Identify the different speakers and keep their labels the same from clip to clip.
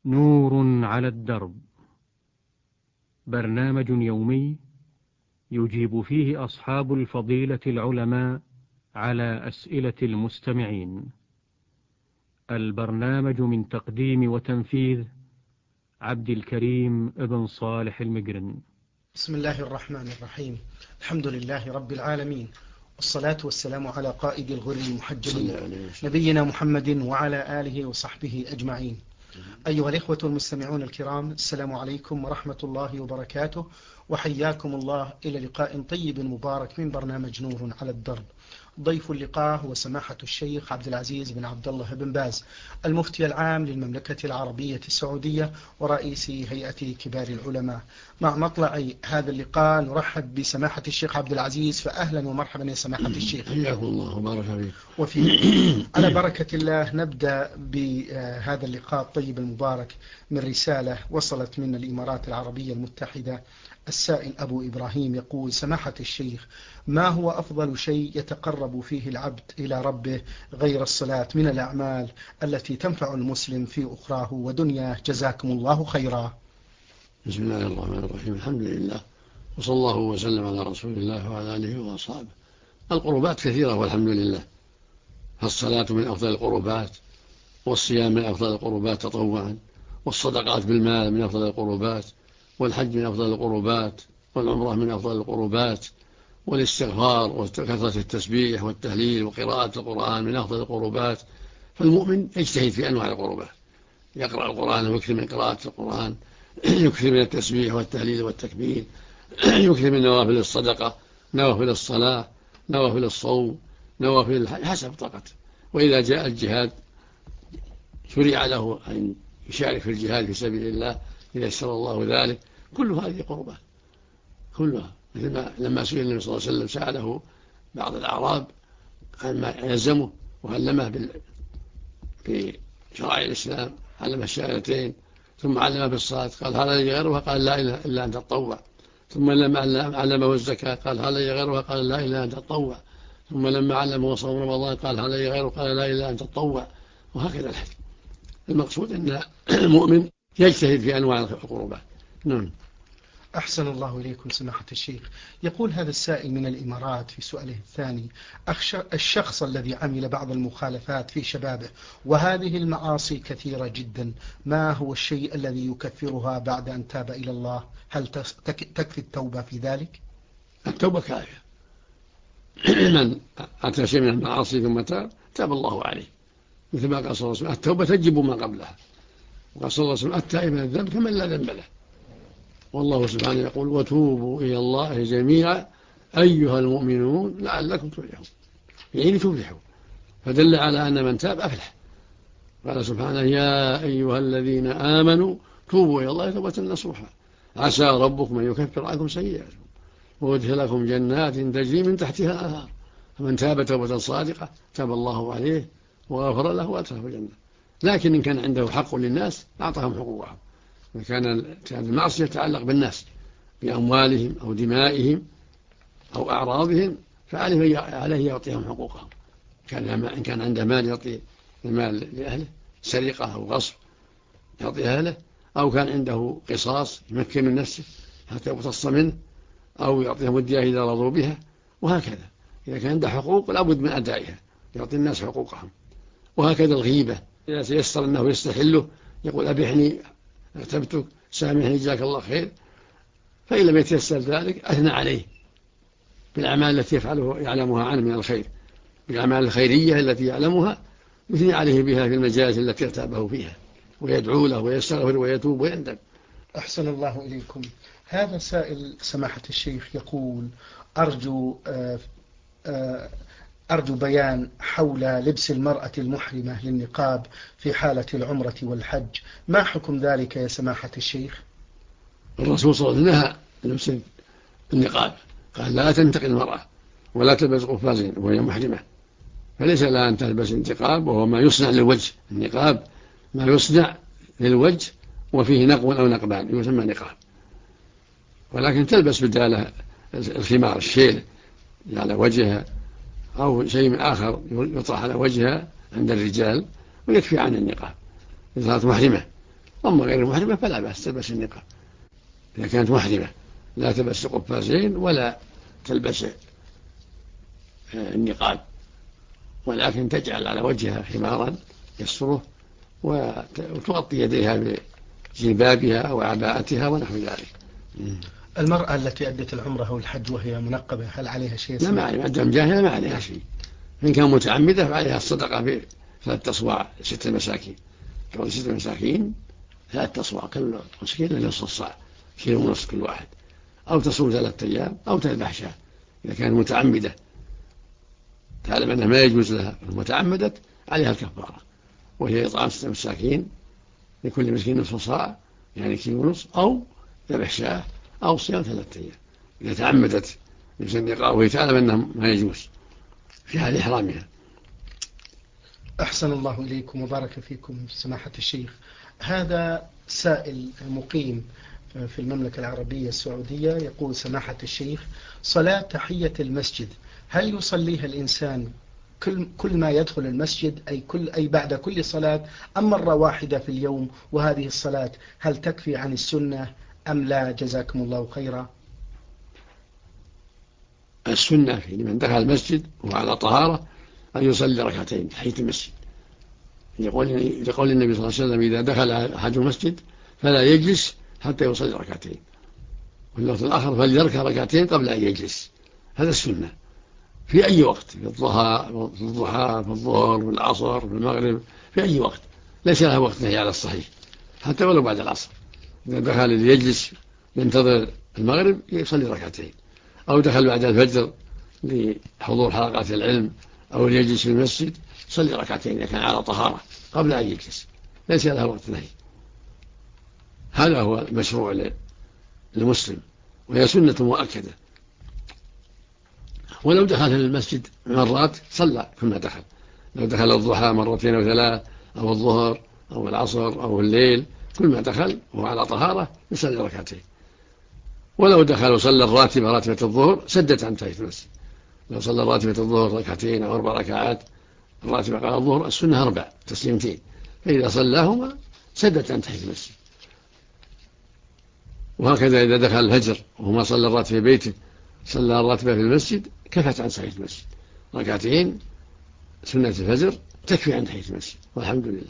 Speaker 1: نور على الدرب، برنامج يومي يجيب فيه أصحاب الفضيلة العلماء على أسئلة المستمعين. البرنامج من تقديم وتنفيذ عبد الكريم ابن صالح المقرن.
Speaker 2: بسم الله الرحمن الرحيم. الحمد لله رب العالمين، والصلاة والسلام على قائد الغر المحجلين نبينا محمد وعلى آله وصحبه أجمعين. أيها الإخوة المستمعون الكرام، السلام عليكم ورحمة الله وبركاته، وحياكم الله إلى لقاء طيب مبارك من برنامج نور على الدرب. ضيف اللقاء هو سماحة الشيخ عبد العزيز بن عبد الله بن باز، المفتي العام للمملكة العربية السعودية ورئيس هيئة كبار العلماء. مع مطلع هذا اللقاء نرحب بسماحة الشيخ عبد العزيز، فأهلا ومرحبا يا سماحة الشيخ.
Speaker 3: حياكم الله وبارك فيك.
Speaker 2: وفي على بركة الله نبدأ بهذا اللقاء الطيب المبارك من رسالة وصلت من الإمارات العربية المتحدة. السائل أبو إبراهيم يقول: سماحة الشيخ، ما هو أفضل شيء يتقرب فيه العبد إلى ربه غير الصلاة من الأعمال التي تنفع المسلم في أخراه ودنياه؟ جزاكم الله خيرا.
Speaker 3: بسم الله الرحمن الرحيم. الحمد لله، وصلى الله وسلم على رسول الله وعلى آله وأصحابه. القربات كثيرة والحمد لله، فالصلاة من أفضل القربات، والصيام من أفضل القربات تطوعا، والصدقات بالمال من أفضل القربات، والحج من أفضل القربات، والعمرة من أفضل القربات، والاستغفار وكثرة التسبيح والتهليل وقراءة القرآن من أفضل القربات. فالمؤمن يجتهد في أنواع القربات، يقرأ القرآن ويكثر من قراءة القرآن، يكثر من التسبيح والتهليل والتكبير، يكثر من نوافل الصدقة، نوافل الصلاة، نوافل الصوم، نوافل الحج حسب طاقته. وإذا جاء الجهاد شرع له أن يشارك في الجهاد في سبيل الله إذا يسر الله ذلك. كل هذه قربات كلها، مثل لما سئل النبي صلى الله عليه وسلم سأله بعض الأعراب عما يلزمه وعلمه بشرائع الإسلام، علمه الشهادتين ثم علمه بالصلاة، قال هذا لي غيرها؟ قال لا إله إلا أن تطوع. ثم لما علمه الزكاة قال هذا لي غيرها؟ قال لا إله إلا أن تطوع. ثم لما علمه صوم رمضان قال هذا لي غيره؟ قال لا إله إلا أن تطوع. وهكذا الحج. المقصود أن المؤمن يجتهد في أنواع القربات. نعم.
Speaker 2: أحسن الله إليكم سماحة الشيخ. يقول هذا السائل من الإمارات في سؤاله الثاني: الشخص الذي عمل بعض المخالفات في شبابه وهذه المعاصي كثيرة جدا، ما هو الشيء الذي يكفرها بعد أن تاب إلى الله؟ هل تكفي التوبة في ذلك؟
Speaker 3: التوبة كافية. من أتى شيء من المعاصي ثم تاب الله عليه، مثل ما قال صلى الله عليه وسلم: التوبة تجب ما قبلها. وقال صلى الله عليه وسلم: التائب من الذنب كمن لا ذنب له. والله سبحانه يقول: وتوبوا إلى الله جميعا أيها المؤمنون لعلكم تفلحون، يعني تفلحوا. فدل على أن من تاب أفلح. قال سبحانه: يا أيها الذين آمنوا توبوا إلى الله توبة نصوحا عسى ربكم أن يكفر عنكم سيئاتكم ويدخلكم جنات تجري من تحتها الأنهار. فمن تاب توبة صادقة تاب الله عليه وغفر له وأدخله الجنة. لكن إن كان عنده حق للناس أعطاهم حقوقهم. إن كان المعصية يتعلق بالناس بأموالهم أو دمائهم أو أعراضهم فعليه يعطيهم حقوقهم. إن كان عنده مال يعطي المال لأهله، سرقة أو غصب يعطي أهله، أو كان عنده قصاص يمكن من نفسه حتى يقتص منه، أو يعطيهم الدية إذا رضوا بها. وهكذا إذا كان عنده حقوق لابد من أدائها، يعطي الناس حقوقهم. وهكذا الغيبة إذا تيسر أنه يستحله يقول: أبحني اغتبتك سامحني جزاك الله خير. فإن لم يتيسر ذلك أثنى عليه بالأعمال التي يعلمها عنه من الخير، بالأعمال الخيرية التي يعلمها يثني عليه بها في المجالس التي ارتابه فيها، ويدعو له ويستغفر ويتوب ويندم.
Speaker 2: أحسن الله إليكم. هذا سائل سماحة الشيخ يقول: أرجو بيان حول لبس المرأة المحرمة للنقاب في حالة العمرة والحج، ما حكم ذلك يا سماحة الشيخ؟
Speaker 3: الرسول صلى الله عليه وسلم نهى لبس النقاب، قال: لا تنتقي المرأة ولا تلبس قفازين وهي محرمة. فليس لها أن تلبس النقاب وهو ما يصنع للوجه. النقاب ما يصنع للوجه وفيه نقب أو نقبان يسمى نقاب. ولكن تلبس بداله الخمار الشيل على وجهها أو شيء آخر يطرح على وجهها عند الرجال، ويكفي عن النقاب إذا كانت محرمة. أما غير المحرمة فلا بأس تلبس النقاب إذا كانت محرمة، لا تلبس قفازين ولا تلبس النقاب، ولكن تجعل على وجهها خمارا يستره وتغطي يديها بجلبابها أو عباءتها ونحو ذلك.
Speaker 2: المرأة التي أدت العمرة أو الحج وهي منقبة هل عليها شيء؟
Speaker 3: لا، ما عليها، دام جاهلة ما عليها شيء. إن كان متعمدة فعليها الصدقة ب 3 أصواع 6 مساكين، كون 6 مساكين 3 أصواع كل مسكين نصف الصاع، 1.5 كيلو كل واحد، أو تصوم 3 أيام أو تذبح شاة إذا كانت متعمدة تعلم أنها ما يجوز لها متعمدة، عليها الكفارة وهي إطعام 6 مساكين لكل مسكين نصف صاع يعني 1.5 كيلو، أو ذبح شاة أو صيام 3 أيام إذا تعمدت لبس وهي تعلم أنها ما يجوز في حال إحرامها.
Speaker 2: أحسن الله إليكم وبارك فيكم سماحة الشيخ. هذا سائل مقيم في المملكة العربية السعودية يقول: سماحة الشيخ، صلاة تحية المسجد هل يصليها الإنسان كل ما يدخل المسجد أي بعد كل صلاة أم مرة واحدة في اليوم؟ وهذه الصلاة هل تكفي عن السنة أم لا؟ جزاكم الله خيرا.
Speaker 3: السنة في من دخل المسجد وعلى طهارة أن يصلي ركعتين تحية المسجد، يقول النبي صلى الله عليه وسلم: إذا دخل أحد المسجد فلا يجلس حتى يصلي ركعتين، واللفظ الآخر: فليركع ركعتين قبل أن يجلس. هذا السنة في أي وقت، في الضحى في الظهر في العصر في المغرب، في أي وقت، ليس لها وقت نهي على الصحيح، حتى ولو بعد العصر. إذا دخل يجلس ينتظر المغرب يصلي ركعتين، أو دخل بعد الفجر لحضور حلقات العلم أو يجلس في المسجد يصلي ركعتين إذا كان على طهارة قبل أن يجلس، ليس لها وقت نهي. هذا هو المشروع للمسلم، وهي سنة مؤكدة. ولو دخل المسجد مرات صلى كما دخل، لو دخل الضحى 2 أو 3 أو الظهر أو العصر أو الليل، كل ما دخل وهو على طهارة يصلي ركعتين. ولو دخل وصلى الراتبة راتبة الظهر سدت عن تحية المسجد، لو صلى راتبة الظهر 2 أو 4 ركعات، الراتبة قال الظهر السنة 4 تسليمتين، فإذا صلاهما سدت عن تحية المسجد. وهكذا إذا دخل الفجر وهو ما صلى الراتبة في بيته صلى الراتبة في المسجد كفت عن تحية المسجد، 2 سنة الفجر تكفي عن تحية المسجد، والحمد لله.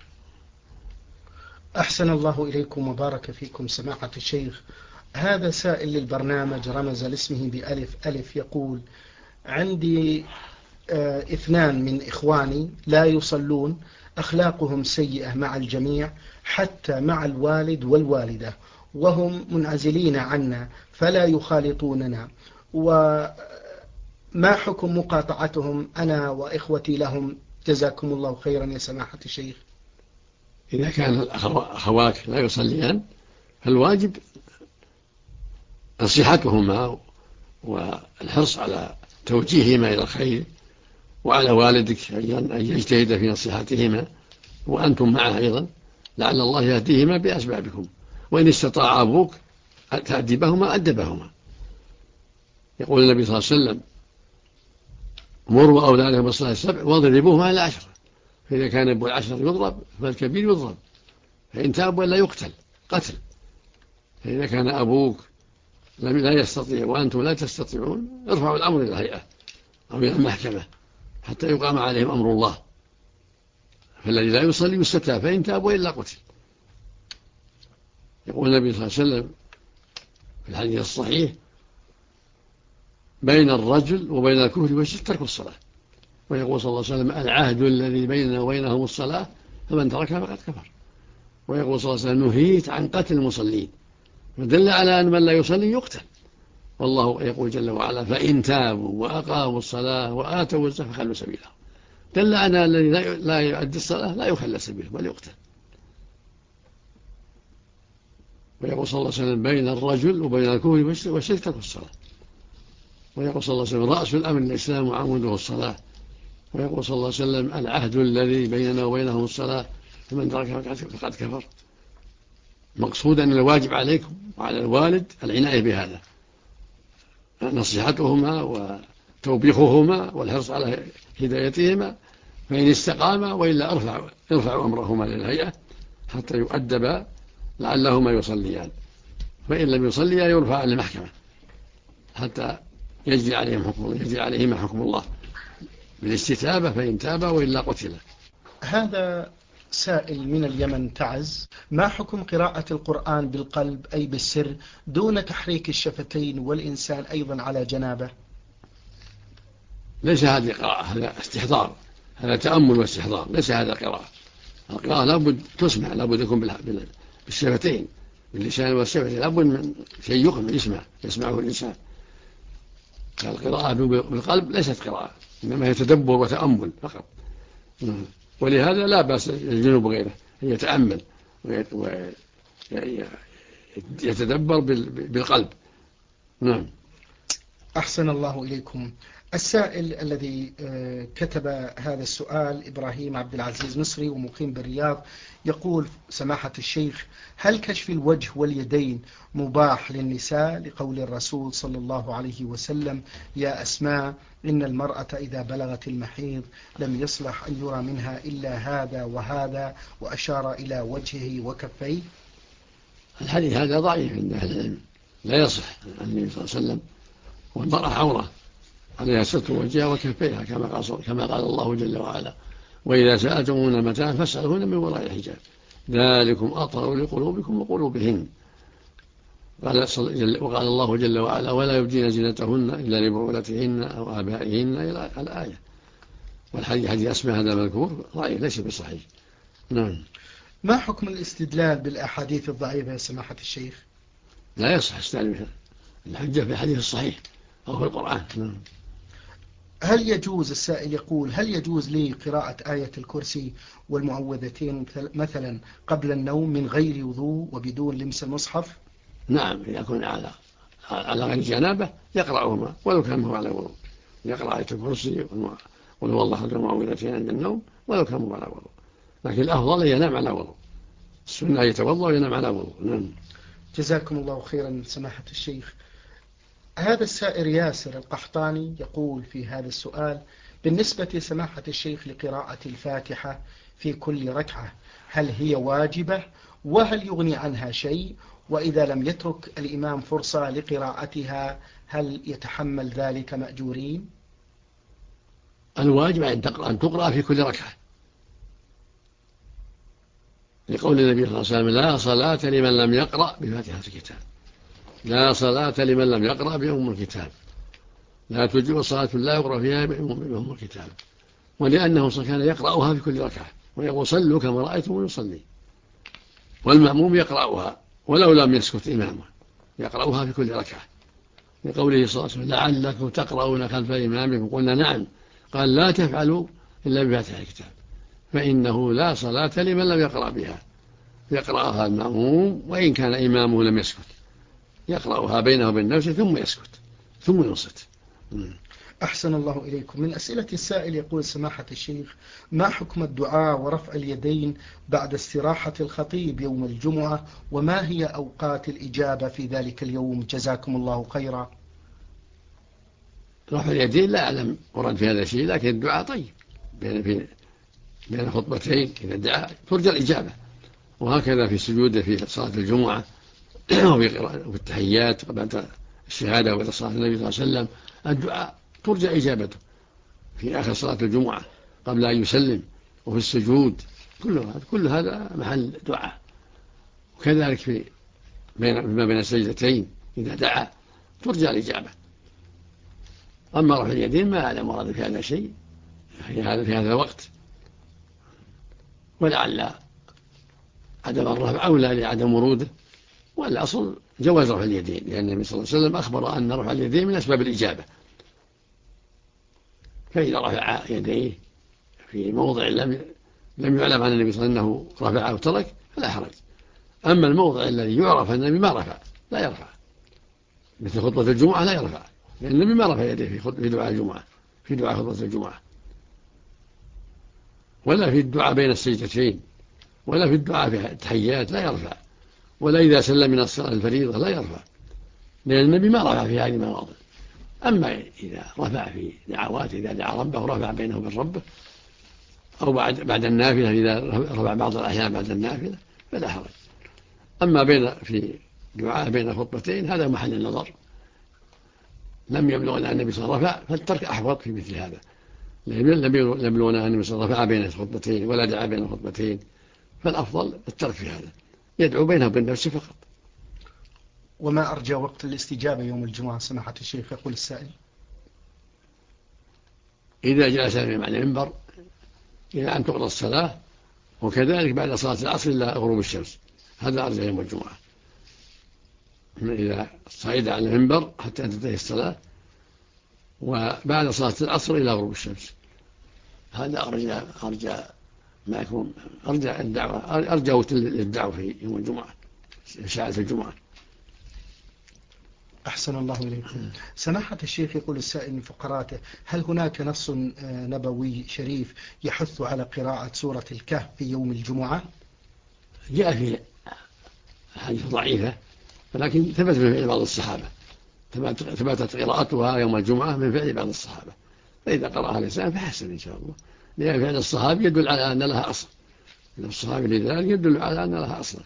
Speaker 2: أحسن الله إليكم وبارك فيكم سماحة الشيخ. هذا سائل للبرنامج رمز لاسمه بألف يقول: عندي 2 من إخواني لا يصلون، أخلاقهم سيئة مع الجميع حتى مع الوالد والوالدة، وهم منعزلين عنا فلا يخالطوننا، وما حكم مقاطعتهم أنا وإخوتي لهم؟ جزاكم الله خيرا يا سماحة الشيخ.
Speaker 3: إذا كان الأخوات لا يصليان فالواجب نصيحتهما والحرص على توجيههما إلى الخير، وعلى والدك أن يجتهد في نصيحتهما، وأنتم معه أيضا لعل الله يهديهما بأسبابكم. وإن استطاع أبوك تأدبهما أدبهما. يقول النبي صلى الله عليه وسلم: مروا أولادكم بالصلاة 7 واضربوهم على 10. فإذا كان ابو 10 يضرب فالكبير يضرب، فإن تاب ولا يقتل قتل. فإذا كان أبوك لا يستطيع وأنتم لا تستطيعون ارفعوا الأمر إلى الهيئة أو إلى المحكمة حتى يقام عليهم أمر الله. فالذي لا يصلي يستتاب، فإن تاب وإلا قتل. يقول النبي صلى الله عليه وسلم في الحديث الصحيح: بين الرجل وبين الكفر والشرك ترك الصلاة. ويقول صلى الله عليه وسلم: العهد الذي بيننا وبينهم الصلاة فمن تركها فقد كفر. ويقول صلى الله عليه وسلم: نهيت عن قتل المصلين. فدل على أن من لا يصلي يقتل. والله يقول جل وعلا: فإن تابوا وأقاموا الصلاة وآتوا الزكاة فخلوا سبيلهم. دل على الذي لا يؤدي الصلاة لا يخلى سبيله بل يقتل. ويقول صلى الله عليه وسلم: بين الرجل وبين الكفر والشرك ترك الصلاة. ويقول صلى الله عليه وسلم: رأس الأمر الإسلام وعموده الصلاة. ويقول صلى الله عليه وسلم: العهد الذي بيننا وبينهم الصلاة فمن تركها فقد كفر. مقصود أن الواجب عليكم وعلى الوالد العناية بهذا، نصيحتهما وتوبيخهما والحرص على هدايتهما، فإن استقاما وإلا ارفعوا أمرهما للهيئة حتى يؤدب لعلهما يصليان، فإن لم يصليا يرفع للمحكمة حتى يجري عليهما حكم الله بالاستتابة، فإن تابا وإلا قتلا.
Speaker 2: هذا سائل من اليمن تعز: ما حكم قراءة القرآن بالقلب أي بالسر دون تحريك الشفتين والإنسان أيضا على جنابه؟
Speaker 3: ليس هذه قراءة، هذا استحضار، هذا تأمل واستحضار، ليس هذا قراءة. القراءة لابد تسمع، لابد يكون بالشفتين، باللسان والشفتين، لابد من شيء يقم يسمعه الإنسان. القراءة بالقلب ليست قراءة، إنما هي تدبر وتأمل فقط. ولهذا لا بأس الجنوب غيره، يتأمل ويتدبر بالقلب. نعم.
Speaker 2: أحسن الله إليكم. السائل الذي كتب هذا السؤال إبراهيم عبد العزيز مصري ومقيم بالرياض، يقول: سماحة الشيخ، هل كشف الوجه واليدين مباح للنساء لقول الرسول صلى الله عليه وسلم: يا أسماء إن المرأة إذا بلغت المحيض لم يصلح أن يرى منها إلا هذا وهذا، وأشار إلى وجهه وكفيه؟
Speaker 3: الحديث هذا ضعيف عند أهل العلم، لا يصح عن النبي صلى الله عليه وسلم، والمرأة عورة عليها ستر وجهها وكفيها كما قال الله جل وعلا: وإذا سألتموهن متاعا فاسألوهن من وراء الحجاب ذلكم أطهر لقلوبكم وقلوبهن. وقال الله جل وعلا: ولا يبدين زينتهن إلا لبعولتهن أو آبائهن إلى الآية. والحديث حديث أسماء هذا مذكور ضعيف ليس بصحيح. نعم.
Speaker 2: ما حكم الاستدلال بالأحاديث الضعيفة يا سماحة الشيخ؟
Speaker 3: لا يصح استدلال بها، الحجة في الحديث الصحيح أو في القرآن. نعم.
Speaker 2: هل يجوز، السائل يقول: هل يجوز لي قراءة آية الكرسي والمعوذتين مثلا قبل النوم من غير وضوء وبدون لمس المصحف؟
Speaker 3: نعم، إذا كان على غير جنابه يقرأهما ولو كان هو على وضوء، يقرأ آية الكرسي قل هو الله أحد والمعوذتين عند النوم ولو كان هو على وضوء، لكن الأفضل أن ينام على وضوء، السنة يتوضأ وينام على وضوء. نعم.
Speaker 2: جزاكم الله خيرا سماحة الشيخ. هذا السائر ياسر القحطاني يقول في هذا السؤال: بالنسبة سماحة الشيخ لقراءة الفاتحة في كل ركعة، هل هي واجبة؟ وهل يغني عنها شيء؟ وإذا لم يترك الإمام فرصة لقراءتها هل يتحمل ذلك مأجورين؟
Speaker 3: الواجب أن تقرأ في كل ركعة، لقول النبي صلى الله عليه وسلم: لا صلاة لمن لم يقرأ بفاتحة الكتاب، لا صلاة لمن لم يقرأ بأم الكتاب، لا تجب صلاة لا يقرأ فيها بأم الكتاب. ولأنه كان يقرأها في كل ركعة ويقول: صلوا كما رأيتم يصلي. والمأموم يقرأها ولو لم يسكت إمامه، يقرأها في كل ركعة، لقوله صلى الله عليه وسلم: لعلكم تقرؤون خلف إمامكم. قلنا: نعم. قال: لا تفعلوا إلا بفاتحة الكتاب، فإنه لا صلاة لمن لم يقرأ بها. يقرأها المأموم وإن كان إمامه لم يسكت، يقرأها بينه وبين نفسه ثم يسكت ثم ينصت.
Speaker 2: أحسن الله إليكم. من أسئلة السائل يقول: سماحة الشيخ، ما حكم الدعاء ورفع اليدين بعد استراحة الخطيب يوم الجمعة؟ وما هي أوقات الإجابة في ذلك اليوم؟ جزاكم الله خيرا.
Speaker 3: رفع اليدين لا أعلم ورد في هذا الشيء، لكن الدعاء طيب بين خطبتين إذا دعا ترجى الإجابة، وهكذا في السجود في صلاة الجمعة وفي التحيات بعد الشهادة وبعد صلاة النبي صلى الله عليه وسلم الدعاء ترجى إجابته في آخر صلاة الجمعة قبل أن يسلم، وفي السجود، كل هذا محل دعاء. وكذلك فيما بين السجدتين إذا دعا ترجى الإجابة. أما رفع اليدين ما أعلم ورد في هذا شيء في هذا الوقت، ولعل عدم الرفع أولى لعدم وروده، والأصل جواز رفع اليدين، لأن النبي صلى الله عليه وسلم أخبر أن رفع اليدين من أسباب الإجابة، فإذا رفع يديه في موضع لم يعلم عن النبي صلى الله عليه وسلم أنه رفع أو ترك فلا حرج. أما الموضع الذي يعرف أن النبي ما رفع لا يرفع، مثل خطبة الجمعة لا يرفع، لأن النبي ما رفع يديه في دعاء الجمعة، في دعاء خطبة الجمعة، ولا في الدعاء بين السجدتين، ولا في الدعاء في التحيات لا يرفع، ولا إذا سلم من الصلاة الفريضة لا يرفع، لأن النبي ما رفع في هذه المواضع. أما إذا رفع في دعوات، إذا دعا ربه رفع بينه وبين ربه، أو بعد النافلة إذا رفع بعض الأحيان بعد النافلة فلا حرج. أما في دعاء بين خطبتين هذا محل النظر، لم يبلغنا النبي صلى الله عليه وسلم رفع، فالترك أحوط في مثل هذا. لم يبلغنا النبي صلى الله عليه وسلم رفع بين خطبتين ولا دعا بين خطبتين، فالأفضل الترك في هذا، يدعو بينه وبين نفسه فقط.
Speaker 2: وما أرجى وقت الاستجابة يوم الجمعة سماحة الشيخ؟ يقول السائل:
Speaker 3: إذا جلس مع المنبر إلى أن تقضى الصلاة، وكذلك بعد صلاة العصر إلى غروب الشمس، هذا أرجى يوم الجمعة. إذا صعد على المنبر حتى تنتهي الصلاة، وبعد صلاة العصر إلى غروب الشمس، هذا أرجى ما يكون، أرجى وقت للدعوة في يوم الجمعة، ساعة الجمعة.
Speaker 2: أحسن الله إليكم. سماحة الشيخ، يقول السائل من فقراته: هل هناك نص نبوي شريف يحث على قراءة سورة الكهف في يوم الجمعة؟
Speaker 3: جاء في حديث ضعيفة، ولكن ثبت من فعل بعض الصحابة، ثبتت قراءتها يوم الجمعة من فعل بعض الصحابة، فإذا قرأها الإنسان فحسن إن شاء الله، لأن فعل الصحابي يدل على أن لها أصل، الصحابي لذلك يدل على أن لها أصل.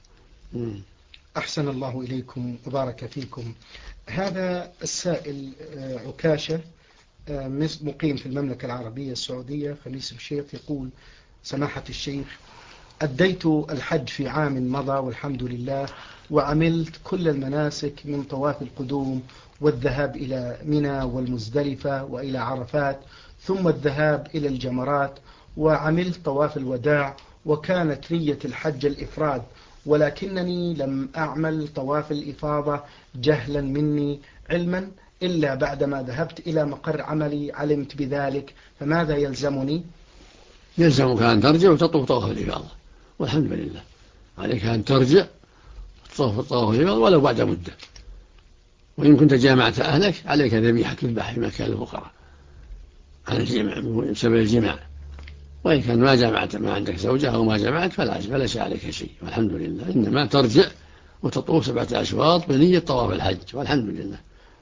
Speaker 2: أحسن الله إليكم وبارك فيكم. هذا السائل عكاشة مقيم في المملكة العربية السعودية خميس الشيخ، يقول: سماحة الشيخ، أديت الحج في عام مضى والحمد لله، وعملت كل المناسك من طواف القدوم والذهاب إلى منى والمزدلفة وإلى عرفات، ثم الذهاب إلى الجمرات، وعملت طواف الوداع، وكانت نية الحج الإفراد، ولكنني لم أعمل طواف الإفاضة جهلا مني، علما إلا بعدما ذهبت إلى مقر عملي علمت بذلك، فماذا يلزمني؟
Speaker 3: يلزمك أن ترجع وتطوف طواف الإفاضة، والحمد لله. عليك أن ترجع وتطوف طواف الإفاضة ولو بعد مدة، وإن كنت جامعت أهلك عليك ذبيحة تذبح في مكان الفقراء عن الجماع بسبب الجماع، وإن كان ما جامعت، ما عندك زوجة أو ما جامعت، فليس عليك شيء، والحمد لله. إنما ترجع وتطوف 7 أشواط بنية طواف الحج، والحمد لله.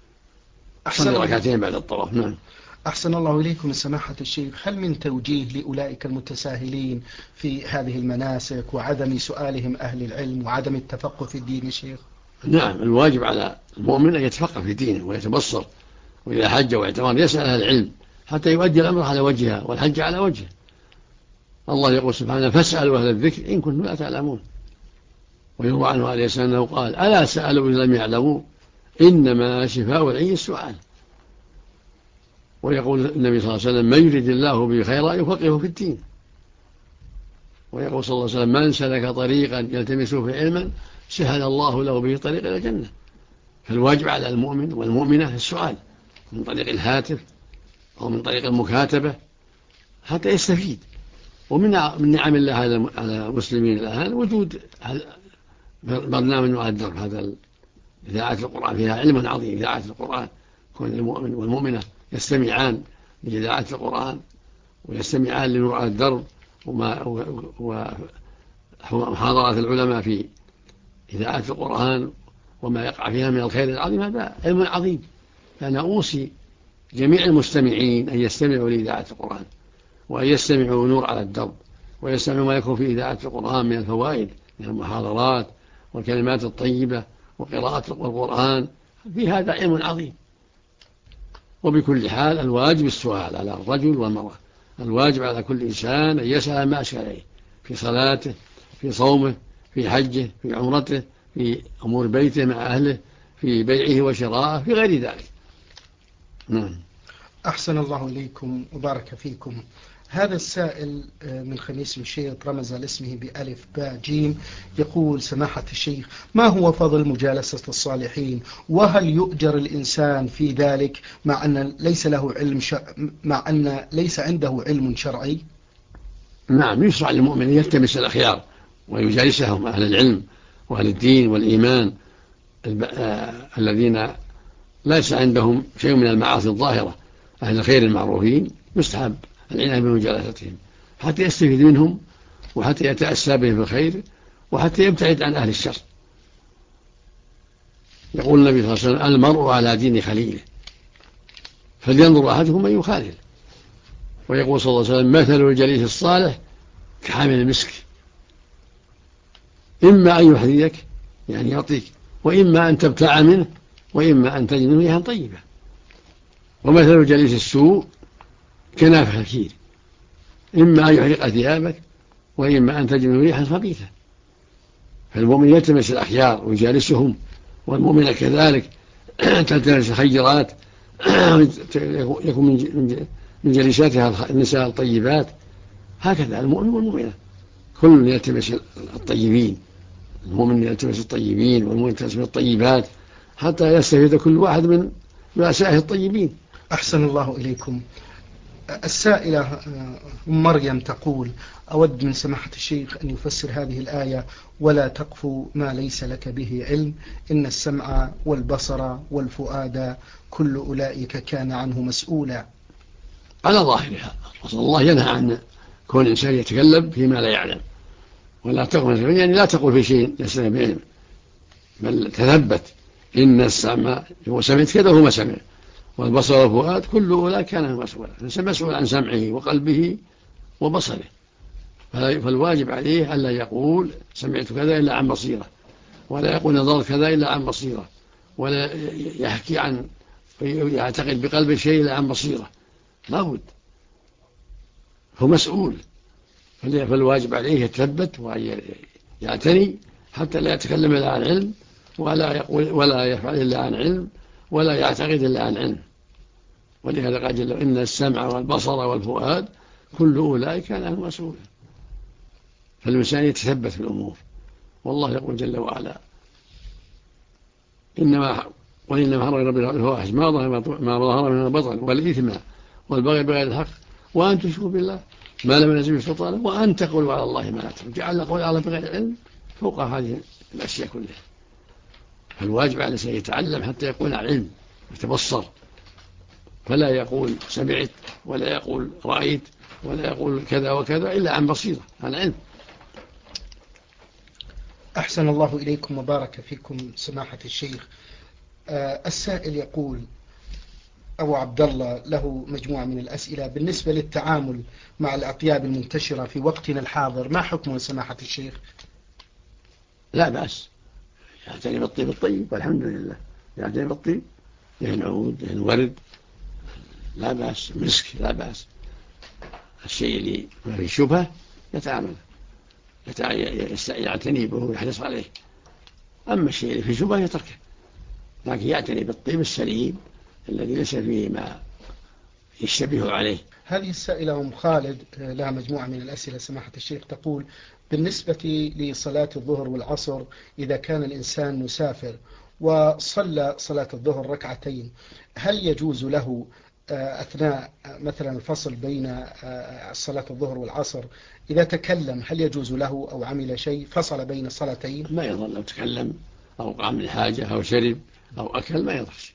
Speaker 3: صلي ركعتين بعد الطواف. نعم.
Speaker 2: أحسن الله إليكم سماحة الشيخ، هل من توجيه لأولئك المتساهلين في هذه المناسك وعدم سؤالهم أهل العلم وعدم التفقه في الدين يا شيخ؟
Speaker 3: نعم، الواجب على المؤمن أن يتفقه في دينه ويتبصر، وإذا حج واعتمر يسأل أهل العلم حتى يؤدي الأمر على وجهها والحج على وجهه. الله يقول سبحانه: فاسألوا أهل الذكر إن كنتم لا تعلمون. ويروى عنه عليه السلام أنه قال: ألا سألوا إن لم يعلموا، إنما شفاء العي السؤال. ويقول النبي صلى الله عليه وسلم: من يريد الله به خيرا يفقهه في الدين. ويقول صلى الله عليه وسلم: من سلك طريقا يلتمس فيه علما سهل الله له به طريق إلى الجنة. فالواجب على المؤمن والمؤمنة السؤال من طريق الهاتف أو من طريق المكاتبة حتى يستفيد. ومن نعم الله على المسلمين الآن وجود برنامج مؤدر، هذا إذاعة القرآن فيها علم عظيم. إذاعة القرآن كون المؤمن والمؤمنة يستمعان لإذاعة القرآن ويستمعان لنور الدرب ومحاضرات العلماء في إذاعة القرآن وما يقع فيها من الخير العظيم، هذا علم عظيم. فأنا أوصي جميع المستمعين أن يستمعوا لإذاعة القرآن، وأن يستمعوا نور على الدرب، ويستمعوا ما يكون في إذاعة القرآن من الفوائد من المحاضرات والكلمات الطيبة وقراءة القرآن، في هذا علم عظيم. وبكل حال الواجب السؤال على الرجل والمرأة، الواجب على كل إنسان أن يسأل ما أشكل عليه في صلاته، في صومه، في حجه، في عمرته، في أمور بيته مع أهله، في بيعه وشراءه، في غير ذلك. نعم.
Speaker 2: أحسن الله إليكم وبارك فيكم. هذا السائل من خميس مشيط رمز لاسمه بألف باء جيم، يقول: سماحة الشيخ، ما هو فضل مجالسة الصالحين، وهل يؤجر الإنسان في ذلك مع أن ليس عنده علم شرعي؟
Speaker 3: نعم، يشرع للمؤمن يلتمس الأخيار ويجالسهم أهل العلم وأهل الدين والإيمان الذين ليس عندهم شيء من المعاصي الظاهرة، أهل الخير المعروفين، يستحب العناية بمجالستهم حتى يستفيد منهم وحتى يتأسى بهم في الخير وحتى يبتعد عن أهل الشر. يقول النبي صلى الله عليه وسلم: المرء على دين خليله فلينظر أحدكم من يخالل. ويقول صلى الله عليه وسلم: مثل الجليس الصالح كحامل المسك. إما أن يحذيك يعني يعطيك، وإما أن تبتاع منه، وإما أن تجد منه ريحا طيبة. ومثل جليس السوء كنافح الكير، إما أن يحرق ثيابك، وإما أن تجد منه ريحا خبيثة. فالمؤمن يلتمس الأخيار ويجالسهم، والمؤمن كذلك تلتمس الخيرات يكون من جلساتها النساء الطيبات. هكذا المؤمن والمؤمنة كل يلتمس الطيبين، المؤمن يلتمس الطيبين والمؤمن يلتمس الطيبات حتى يستفيد كل واحد من رؤسائه الطيبين.
Speaker 2: أحسن الله إليكم. السائلة مريم تقول: أود من سماحة الشيخ أن يفسر هذه الآية: ولا تقف ما ليس لك به علم إن السمع والبصر والفؤاد كل أولئك كان عنه مسؤولا.
Speaker 3: على ظاهرها رسول الله ينهى عن كون الإنسان يتكلم فيما لا يعلم. ولا تقف يعني لا تقول في شيء ليس لك بعلم، بل تثبت. إن السمع هو سمعت كذا وهو ما سمع، والبصر والفؤاد كل أولئك كان مسؤولا. الإنسان مسؤول عن سمعه وقلبه وبصره، فالواجب عليه ألا يقول سمعت كذا إلا عن بصيرة، ولا يقول نظرت كذا إلا عن بصيرة، ولا يحكي عن يعتقد بقلبه شيء إلا عن بصيرة. لا بد، هو مسؤول، فالواجب عليه يتثبت ويعتني حتى لا يتكلم إلا عن علم، ولا يقول ولا يفعل إلا عن علم، ولا يعتقد إلا عن علم. ولهذا قال جل: إن السمع والبصر والفؤاد كل أولئك كان عنه مسؤولا. فالإنسان يتثبت في الأمور. والله يقول جل وعلا: وإنما حرم ربنا الفواحش ما ظهر من البطن والإثم والبغي بغير الحق وأن تشركوا بالله ما لم ينزل به سلطانا وأن تقولوا على الله ما لا تعلمون. جعل قول على بغير علم فوق هذه الأشياء كلها. فالواجب على الإنسان يتعلم حتى يكون على علم يتبصر، فلا يقول سمعت ولا يقول رأيت ولا يقول كذا وكذا إلا عن بصيرة، عن علم.
Speaker 2: أحسن الله إليكم وبارك فيكم سماحة الشيخ. السائل يقول: أبو عبد الله له مجموعة من الأسئلة بالنسبة للتعامل مع الأطياب المنتشرة في وقتنا الحاضر، ما حكمه سماحة الشيخ؟
Speaker 3: لا بأس، يعتني بالطيب الطيب والحمد لله، يعتني بالطيب، يهن عود يهن ورد، لا بأس، مسك لا بأس. الشيء اللي ما فيه شبهة يتعامل يعتني به ويحرص عليه، أما الشيء اللي فيه شبهة يتركه، لكن يعتني بالطيب السليم الذي ليس فيه ما يشتبه عليه.
Speaker 2: هذه السائلة أم خالد لها مجموعة من الأسئلة سماحة الشيخ، تقول: بالنسبة لصلاة الظهر والعصر إذا كان الإنسان مسافر وصلى صلاة الظهر ركعتين، هل يجوز له أثناء مثلا الفصل بين صلاة الظهر والعصر إذا تكلم، هل يجوز له أو عمل شيء فصل بين الصلاتين؟
Speaker 3: ما يضر لو تكلم أو قام لحاجة أو شرب أو أكل ما يضرش.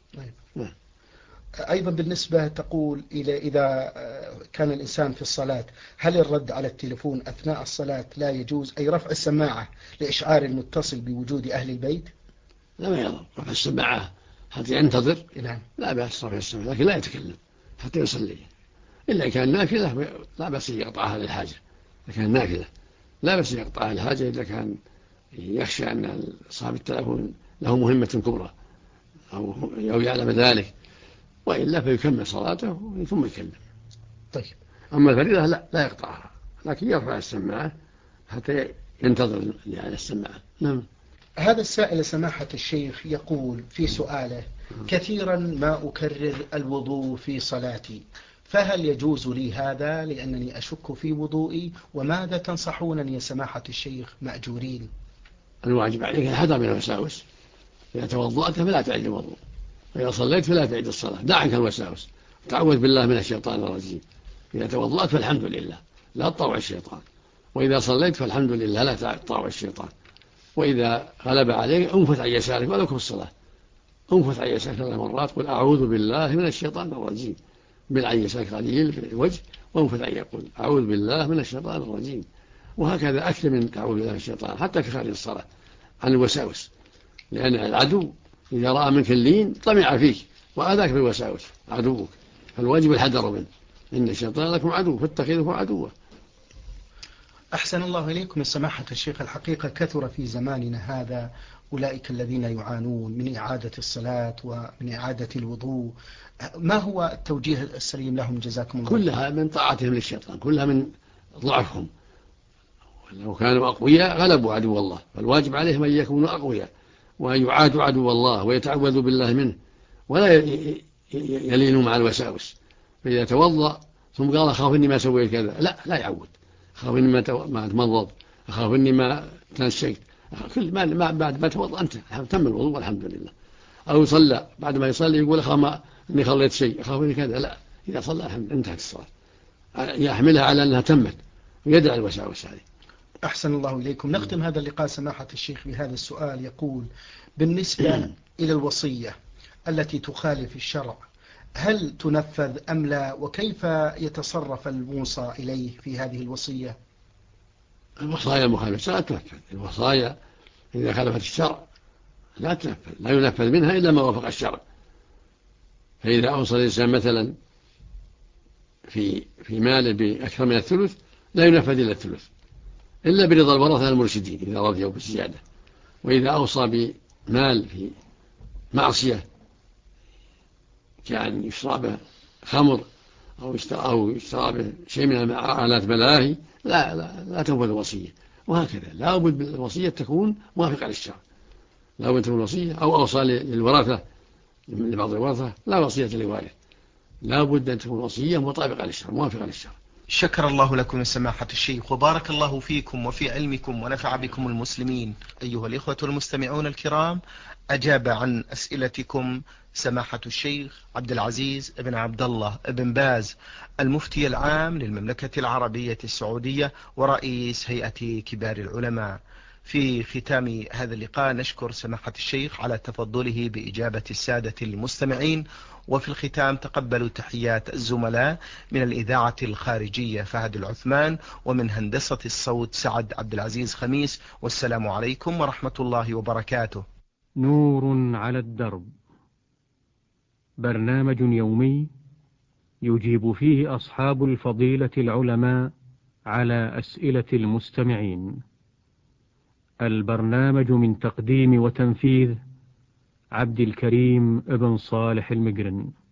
Speaker 2: أيضا بالنسبة تقول إذا كان الإنسان في الصلاة، هل الرد على التلفون أثناء الصلاة لا يجوز، أي رفع السماعة لإشعار المتصل بوجود أهل البيت؟
Speaker 3: لا ما يضر رفع السماعة حتى ينتظر.
Speaker 2: نعم.
Speaker 3: لا بأس رفع السماعة، لكن لا يتكلم حتى يصلي. إلا كان نافلة لا بأس يقطعها للحاجة، إذا كان نافلة لا بأس يقطعها للحاجة، إذا كان يخشى أن صاحب التلفون له مهمة كبرى أو يعلم ذلك، وإلا فيكمل صلاته ثم يكلم.
Speaker 2: طيب.
Speaker 3: أما الفريضة لا يقطعها، لكن يرفع السماعة حتى ينتظر على السماعة. نعم.
Speaker 2: هذا السائل سماحة الشيخ يقول في سؤاله: كثيرا ما أكرر الوضوء في صلاتي، فهل يجوز لي هذا لأنني أشك في وضوئي؟ وماذا تنصحونني يا سماحة الشيخ مأجورين؟
Speaker 3: الواجب عليك الحذر من الوساوس. إذا توضأت فلا تعد الوضوء، وإذا صليت فلا تعد الصلاة، دع عنك الوساوس، تعوذ بالله من الشيطان الرجيم. إذا توضأت فالحمد لله لا تطاوع الشيطان، وإذا صليت فالحمد لله لا تطاوع الشيطان. وإذا غلب عليك انفث عن يسارك ولو في الصلاة، انفث عن يسارك 3 مرات، قل أعوذ بالله من الشيطان الرجيم، بالعن يسارك قليل في الوجه، وانفث عن يقول أعوذ بالله من الشيطان الرجيم. وهكذا أكثر من تعوذ بالله من الشيطان حتى في خارج الصلاة عن الوساوس، لأن العدو إذا رأى منك اللين طمع فيك وآذاك بالوساوس عدوك، فالواجب الحذر منه. إن الشيطان لكم عدو فاتخذوه عدوا.
Speaker 2: أحسن الله إليكم سماحة الشيخ. الحقيقة كثر في زماننا هذا أولئك الذين يعانون من إعادة الصلاة ومن إعادة الوضوء، ما هو التوجيه السليم لهم جزاكم الله؟
Speaker 3: كلها من طاعتهم للشيطان، كلها من ضعفهم. لو كانوا أقوياء غلبوا عدو الله، فالواجب عليهم أن يكونوا أقوياء وأن يعادوا عدو الله ويتعوذوا بالله منه، ولا يلينوا مع الوساوس. فإذا توضأ ثم قال أخاف إني ما سويت كذا، لا يعود. أخاف إني ما تمضض، أخاف إني ما تنسيت، كل ما بعد ما توضأ أنت تم الوضوء والحمد لله. أو صلى بعد ما يصلي يقول أخاف إني خليت شيء، أخاف إني كذا، لا، إذا صلى الحمد انتهت الصلاة، يحملها على أنها تمت ويدع الوساوس هذه.
Speaker 2: أحسن الله إليكم. نختم هذا اللقاء سماحة الشيخ بهذا السؤال يقول: بالنسبة إلى الوصية التي تخالف الشرع، هل تنفذ أم لا؟ وكيف يتصرف الموصى إليه في هذه الوصية؟
Speaker 3: الوصايا المخالفة لا تنفذ. الوصايا إذا خالفت الشرع لا تنفذ، لا ينفذ منها إلا ما وافق الشرع. فإذا أوصى الإنسان مثلا في ماله بأكثر من الثلث لا ينفذ إلا الثلث، إلا برضا الورثة المرشدين إذا رضيوا بالزيادة. وإذا أوصى بمال في معصية كأن يشرى به خمر أو يشترى به شيء من آلات ملاهي، لا تنفذ الوصية. وهكذا لا بد الوصية تكون موافقة للشرع، لا بد تكون الوصية. أو أوصى للورثة لبعض الورثة لا وصية لوارث، لا بد أن تكون وصية مطابقة للشرع موافقة للشرع.
Speaker 2: شكر الله لكم سماحة الشيخ، وبارك الله فيكم وفي علمكم ونفع بكم المسلمين. أيها الإخوة المستمعون الكرام، أجاب عن أسئلتكم سماحة الشيخ عبد العزيز بن عبد الله بن باز، المفتي العام للمملكة العربية السعودية ورئيس هيئة كبار العلماء. في ختام هذا اللقاء نشكر سماحة الشيخ على تفضله بإجابة السادة المستمعين. وفي الختام تقبلوا تحيات الزملاء من الإذاعة الخارجية فهد العثمان، ومن هندسة الصوت سعد عبد العزيز خميس، والسلام عليكم ورحمة الله وبركاته.
Speaker 1: نور على الدرب، برنامج يومي يجيب فيه أصحاب الفضيلة العلماء على أسئلة المستمعين. البرنامج من تقديم وتنفيذ عبد الكريم ابن صالح المقرن.